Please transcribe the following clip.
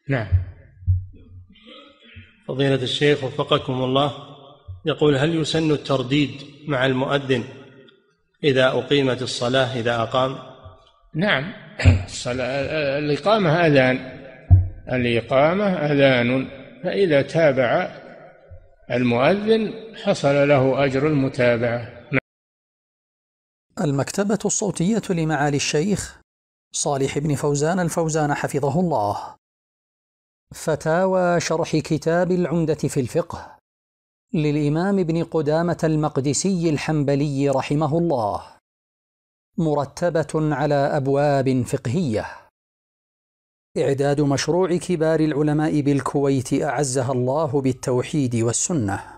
نعم. فضيلة الشيخ وفقكم الله، يقول: هل يسن الترديد مع المؤذن إذا أقيمت الصلاة إذا أقام؟ نعم. الإقامة أذان، فإذا تابع المؤذن حصل له أجر المتابعة. المكتبة الصوتية لمعالي الشيخ صالح بن فوزان الفوزان حفظه الله. فتاوى شرح كتاب العمدة في الفقه للإمام ابن قدامة المقدسي الحنبلي رحمه الله، مرتبة على أبواب فقهية. إعداد مشروع كبار العلماء بالكويت أعزها الله بالتوحيد والسنة.